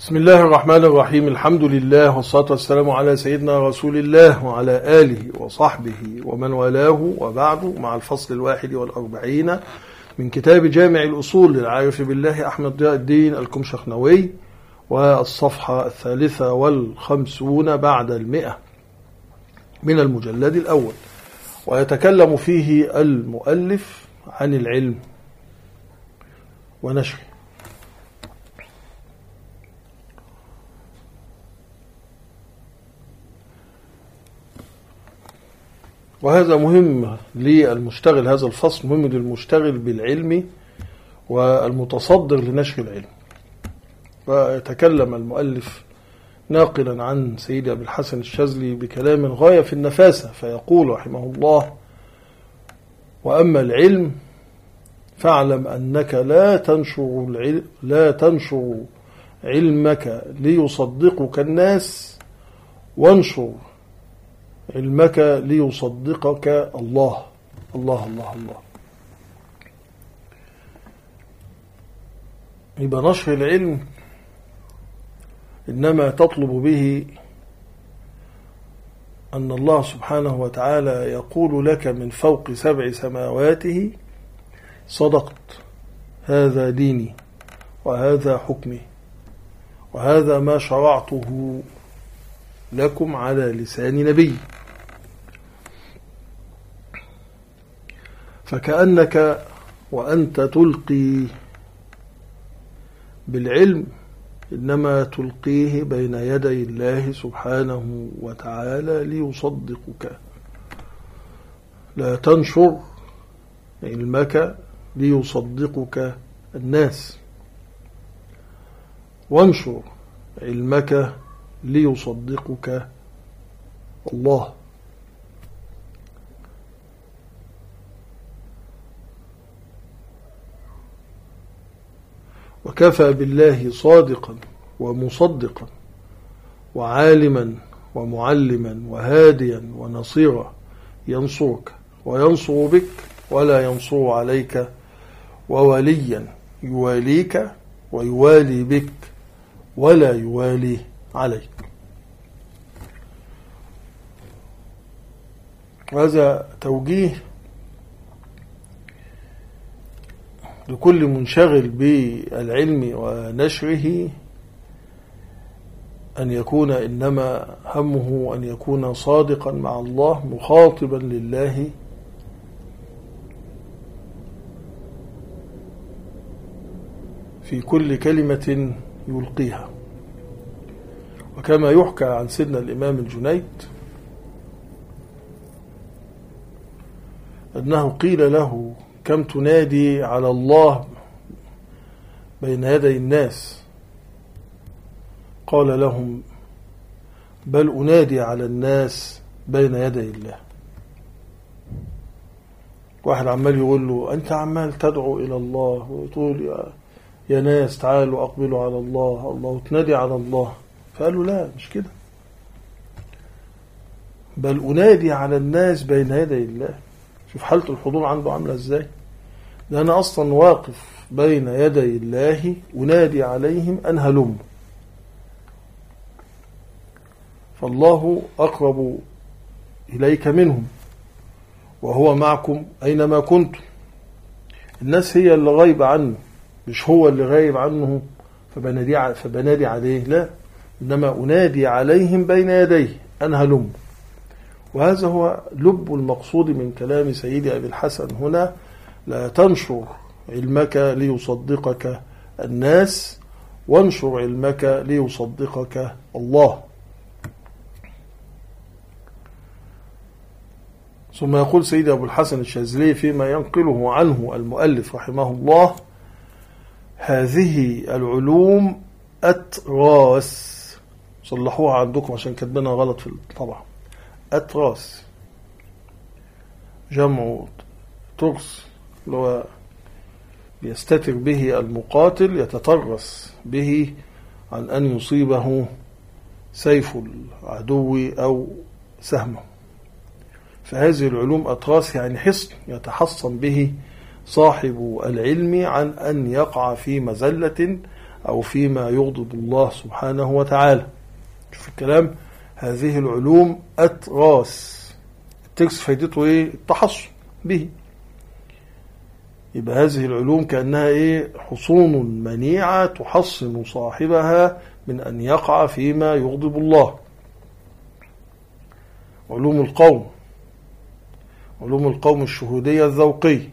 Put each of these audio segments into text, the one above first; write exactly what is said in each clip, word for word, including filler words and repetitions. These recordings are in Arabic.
بسم الله الرحمن الرحيم. الحمد لله والصلاة والسلام على سيدنا رسول الله وعلى آله وصحبه ومن والاه، وبعد، مع الفصل الواحد والأربعين من كتاب جامع الأصول للعارف بالله أحمد ضياء الدين الكمشخنوي، والصفحة الثالثة والخمسون بعد المئة من المجلد الأول. ويتكلم فيه المؤلف عن العلم ونشره. وهذا مهم للمشتغل، هذا الفصل مهم للمشتغل بالعلم والمتصدر لنشر العلم. ويتكلم المؤلف ناقلا عن سيد أبي الحسن الشاذلي بكلام غاية في النفاسة، فيقول رحمه الله: وأما العلم فاعلم أنك لا تنشر العلم لا تنشر علمك ليصدقك الناس، وانشر علمك ليصدقك الله. الله الله الله. يبقى نشر العلم إنما تطلب به أن الله سبحانه وتعالى يقول لك من فوق سبع سماواته: صدقت، هذا ديني وهذا حكمي وهذا ما شرعته لكم على لسان نبي. فكأنك وأنت تلقي بالعلم إنما تلقيه بين يدي الله سبحانه وتعالى ليصدقك. لا تنشر علمك ليصدقك الناس، وانشر علمك ليصدقك الله. وكفى بالله صادقا ومصدقا وعالما ومعلما وهاديا ونصيرا، ينصرك وينصر بك ولا ينصر عليك، ووليا يواليك ويوالي بك ولا يوالي عليك. هذا توجيه لكل منشغل بالعلم ونشره، أن يكون إنما همه أن يكون صادقا مع الله، مخاطبا لله في كل كلمة يلقيها. وكما يحكى عن سيدنا الإمام الجنيد أنه قيل له: كم تنادي على الله بين يدي الناس؟ قال لهم: بل أنادي على الناس بين يدي الله. واحد عمال يقول له: أنت عمال تدعو إلى الله وتقول يا, يا ناس تعالوا أقبلوا على الله الله وتنادي على الله. فقال له: لا، مش كده، بل أنادي على الناس بين يدي الله. شوف حالة الحضور عنده عاملة ازاي. ده أنا أصلا واقف بين يدي الله أنادي عليهم أن هلموا. فالله أقرب إليك منهم وهو معكم أينما كنتم. الناس هي اللي غايبة عنه، مش هو اللي غايب عنه فبنادي, فبنادي عليه، لا، إنما أنادي عليهم بين يديه أن هلموا. وهذا هو لب المقصود من كلام سيدي أبي الحسن هنا: لا تنشر علمك ليصدقك الناس، وانشر علمك ليصدقك الله. ثم يقول سيدي أبو الحسن الشاذلي فيما ينقله عنه المؤلف رحمه الله: هذه العلوم أتراس. صلحوها عندكم عشان كتبنا غلط في الطبعة. أتراس جمع ترس، اللي هو يستتر به المقاتل، يتترس به عن أن يصيبه سيف العدو أو سهمه. فهذه العلوم أتراس، يعني حصن يتحصن به صاحب العلم عن أن يقع في مزلة أو فيما يغضب الله سبحانه وتعالى. شوف الكلام، هذه العلوم أتراس. الترس فايدته إيه؟ التحصن به. يبقى هذه العلوم كأنها إيه؟ حصون منيعة تحصن صاحبها من أن يقع فيما يغضب الله. علوم القوم، علوم القوم الشهودية الذوقية،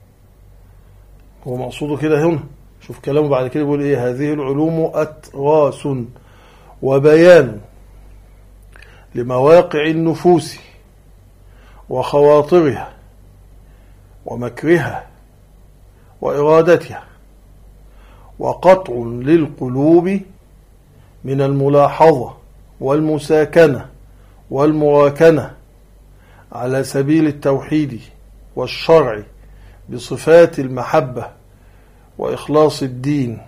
هو مقصوده كده هنا. شوف كلامه بعد كده بيقول إيه؟ هذه العلوم أتراس وبيان لمواقع النفوس وخواطرها ومكرها وإرادتها، وقطع للقلوب من الملاحظة والمساكنة والمراكنة على سبيل التوحيد والشرع بصفات المحبة وإخلاص الدين.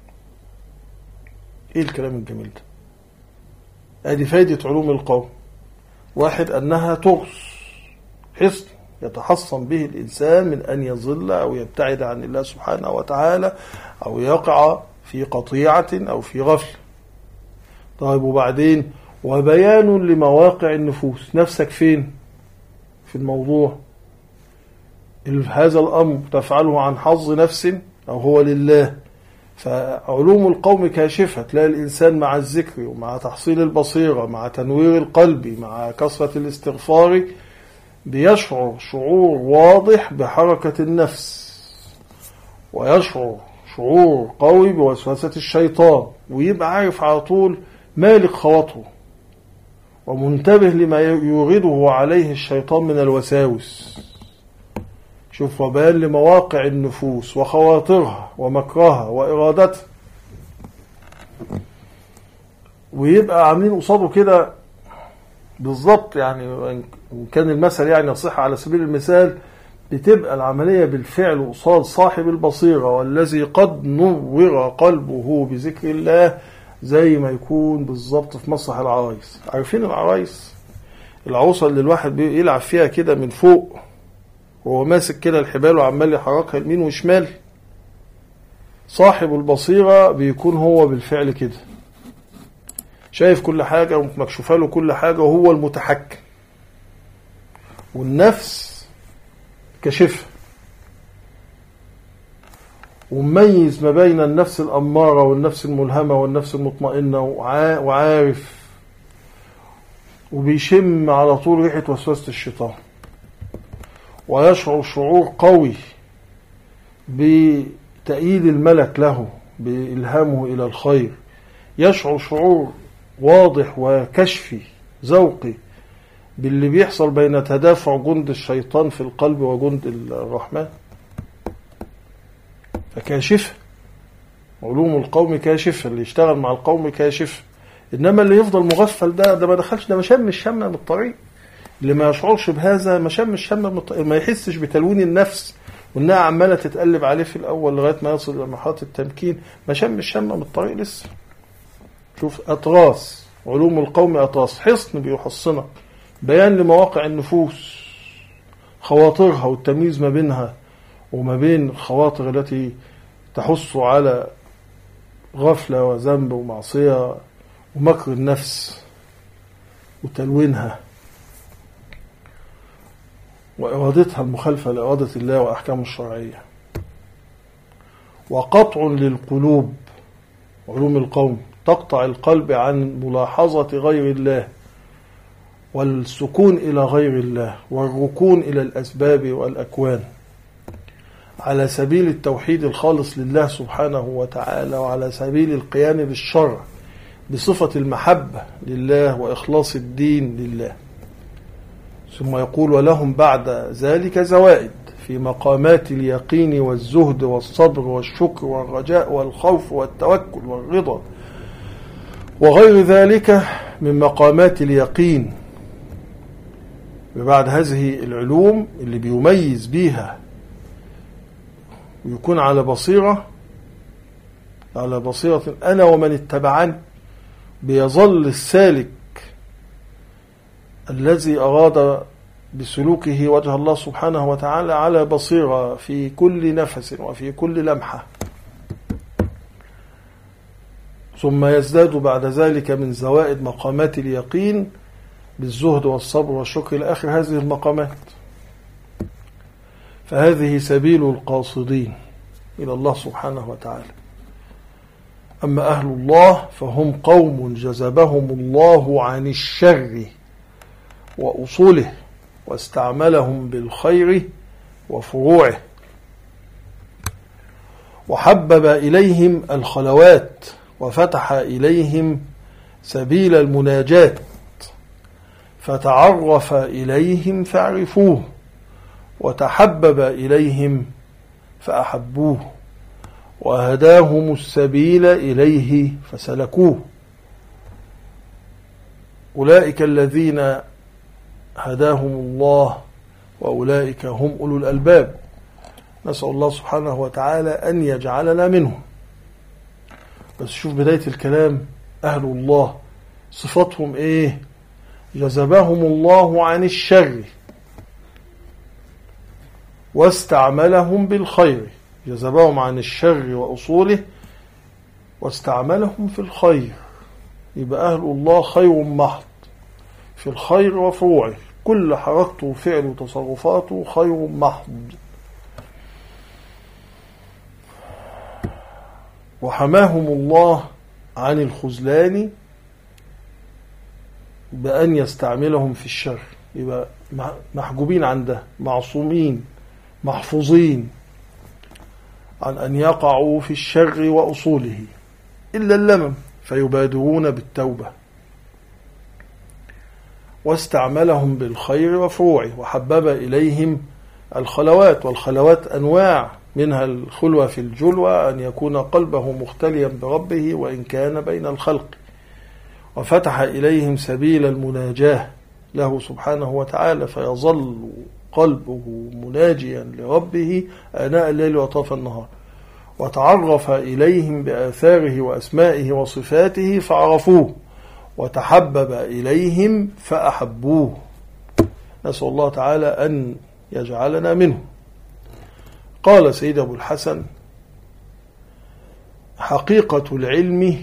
إيه الكلام الجميل ده؟ هذه فائدة علوم القوم. واحد، أنها تغص، حصن يتحصن به الإنسان من أن يضل أو يبتعد عن الله سبحانه وتعالى أو يقع في قطيعة أو في غفلة. طيب وبعدين، وبيان لمواقع النفوس، نفسك فين في الموضوع؟ هذا الأمر تفعله عن حظ نفس أو هو لله؟ فعلوم القوم كاشفة. تلاقي الإنسان مع الذكر ومع تحصيل البصيرة مع تنوير القلب مع كثرة الاستغفار بيشعر شعور واضح بحركة النفس، ويشعر شعور قوي بوسوسة الشيطان، ويبقى عارف على طول مالك خواطره ومنتبه لما يورده عليه الشيطان من الوساوس. شوف، وبيان لمواقع النفوس وخواطرها ومكرها وإرادتها، ويبقى عاملين قصاده كده بالضبط. يعني وإن كان المثل يعني يصح على سبيل المثال، بتبقى العملية بالفعل قصاد صاحب البصيرة والذي قد نور قلبه بذكر الله، زي ما يكون بالضبط في مسرح العرايس. عارفين العرايس؟ العروسة اللي الواحد بيلعب فيها كده من فوق وهو ماسك كده الحبال وعمال يحركها يمين وشمال. صاحب البصيرة بيكون هو بالفعل كده شايف كل حاجة ومكشوفة له كل حاجة وهو المتحكم، والنفس كشفها ومميز ما بين النفس الأمارة والنفس الملهمة والنفس المطمئنة، وعارف وبيشم على طول ريحة وسوسة الشيطان، ويشعر شعور قوي بتأييد الملك له بإلهامه إلى الخير. يشعر شعور واضح وكشفي ذوقي باللي بيحصل بين تدافع جند الشيطان في القلب وجند الرحمن. فكاشف علوم القوم كاشف، اللي يشتغل مع القوم كاشف. إنما اللي يفضل مغفل ده ده ما دخلش، ده ما شم الشمة من الطريق. اللي ما يشعرش بهذا ما شم الشمة من الطريق، ما يحسش بتلوين النفس وإنها عمالة تتقلب عليه في الأول لغاية ما يصل إلى مرحلة التمكين، ما شم الشمة من الطريق لسه. شوف، أطراس علوم القوم، أطراس حصن بيحصنك، بيان لمواقع النفوس، خواطرها والتمييز ما بينها وما بين الخواطر التي تحث على غفلة وذنب ومعصية ومكر النفس وتلوينها وإرادتها المخالفة لإرادة الله وأحكامه الشرعية. وقطع للقلوب، علوم القوم تقطع القلب عن ملاحظة غير الله والسكون إلى غير الله والركون إلى الأسباب والأكوان، على سبيل التوحيد الخالص لله سبحانه وتعالى، وعلى سبيل القيام بالشرع بصفة المحبة لله وإخلاص الدين لله. ثم يقول: ولهم بعد ذلك زوائد في مقامات اليقين والزهد والصبر والشكر والرجاء والخوف والتوكل والرضا وغير ذلك من مقامات اليقين. وبعد هذه العلوم اللي بيميز بيها ويكون على بصيرة على بصيرة أنا ومن اتبعني، بيظل السالك الذي أراد بسلوكه وجه الله سبحانه وتعالى على بصيرة في كل نفس وفي كل لمحة. ثم يزداد بعد ذلك من زوائد مقامات اليقين بالزهد والصبر والشكر إلى آخر هذه المقامات. فهذه سبيل القاصدين إلى الله سبحانه وتعالى. أما أهل الله فهم قوم جذبهم الله عن الشر وأصوله واستعملهم بالخير وفروعه، وحبب إليهم الخلوات وفتح إليهم سبيل المناجاة، فتعرف إليهم فعرفوه، وتحبب إليهم فأحبوه، وهداهم السبيل إليه فسلكوه. أولئك الذين هداهم الله وأولئك هم أولو الألباب. نسأل الله سبحانه وتعالى أن يجعلنا منهم. بس شوف بداية الكلام، أهل الله صفتهم إيه؟ جذبهم الله عن الشر واستعملهم بالخير. جذبهم عن الشر وأصوله واستعملهم في الخير. يبقى أهل الله خير محض في الخير وفروعه، كل حركته وفعله وتصرفاته خير محض. وحماهم الله عن الخذلان بأن يستعملهم في الشر. يبقى محجوبين عن ده، معصومين محفوظين عن أن يقعوا في الشر وأصوله إلا اللمم، فيبادرون بالتوبة. واستعملهم بالخير وفروعه، وحبب إليهم الخلوات. والخلوات أنواع، منها الخلوة في الجلوة، أن يكون قلبه مختليا بربه وإن كان بين الخلق. وفتح إليهم سبيل المناجاة له سبحانه وتعالى، فيظل قلبه مناجيا لربه آناء الليل وأطراف النهار. وتعرف إليهم بآثاره وأسمائه وصفاته فعرفوه، وتحبب إليهم فأحبوه. نسأل الله تعالى أن يجعلنا منه. قال سيد أبو الحسن: حقيقة العلم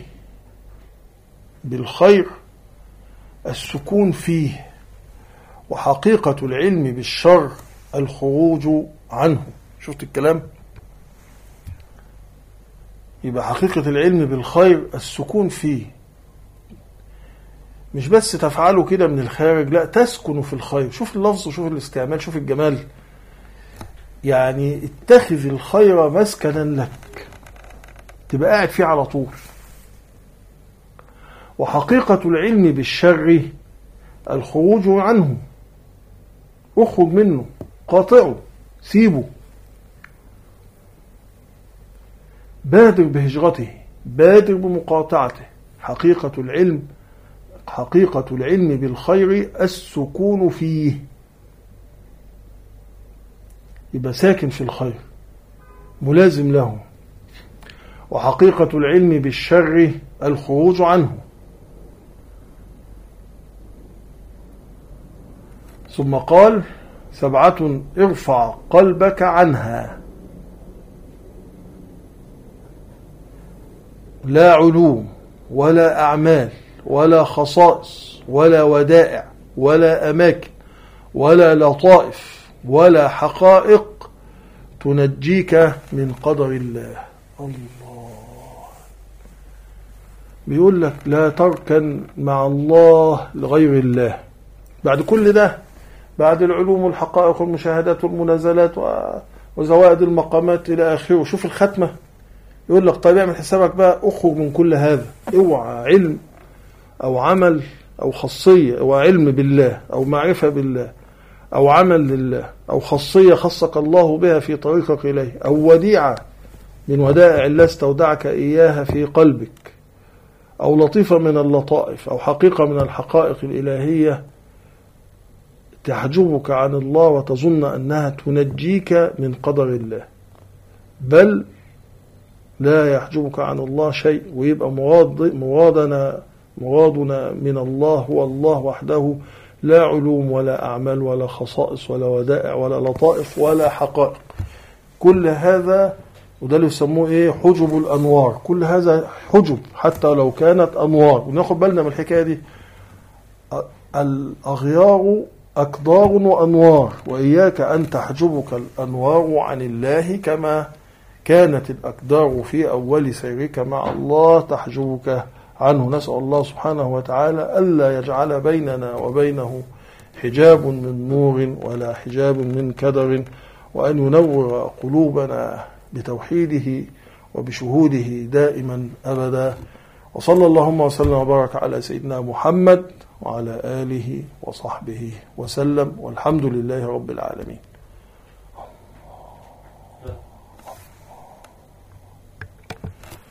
بالخير السكون فيه، وحقيقة العلم بالشر الخروج عنه. شفت الكلام؟ يبقى حقيقة العلم بالخير السكون فيه، مش بس تفعله كده من الخارج، لا، تسكن في الخير. شوف اللفظ وشوف الاستعمال، شوف الجمال. يعني اتخذ الخير مسكنا لك، تبقى قاعد فيه على طول. وحقيقة العلم بالشر الخروج عنه، اخرج منه، قاطعه، سيبه، بادر بهجرته، بادر بمقاطعته. حقيقة العلم حقيقة العلم بالخير السكون فيه، يبقى ساكن في الخير ملازم له. وحقيقة العلم بالشر الخروج عنه. ثم قال: سبعة ارفع قلبك عنها، لا علوم ولا أعمال ولا خصائص ولا ودائع ولا أماكن ولا لطائف ولا حقائق تنجيك من قدر الله. الله بيقول لك لا تركن مع الله لغير الله. بعد كل ده، بعد العلوم والحقائق والمشاهدات والمنازلات وزوائد المقامات إلى آخره، شوف الختمة. يقول لك طيب اعمل حسابك بقى، اخرج من كل هذا. اوعى علم أو عمل أو خاصية، أو علم بالله أو معرفة بالله أو عمل لله أو خاصية خصك الله بها في طريقك إليه، أو وديعة من ودائع الله استودعك إياها في قلبك، أو لطيفة من اللطائف، أو حقيقة من الحقائق الإلهية تحجبك عن الله وتظن أنها تنجيك من قدر الله، بل لا يحجبك عن الله شيء. ويبقى مراد مرادنا مرادنا من الله هو الله وحده، لا علوم ولا أعمال ولا خصائص ولا ودائع ولا لطائف ولا حقائق. كل هذا وده اللي يسموه إيه؟ حجب الأنوار. كل هذا حجب حتى لو كانت أنوار. وناخد بالنا من الحكاية دي، الأغيار أقدار وأنوار، وإياك أن تحجبك الأنوار عن الله كما كانت الأقدار في أول سيرك مع الله تحجبك عنه. نسأل الله سبحانه وتعالى ألا يجعل بيننا وبينه حجاب من نور ولا حجاب من كدر، وأن ينور قلوبنا بتوحيده وبشهوده دائما أبدا. وصلى اللهم وسلم وبارك على سيدنا محمد وعلى آله وصحبه وسلم، والحمد لله رب العالمين.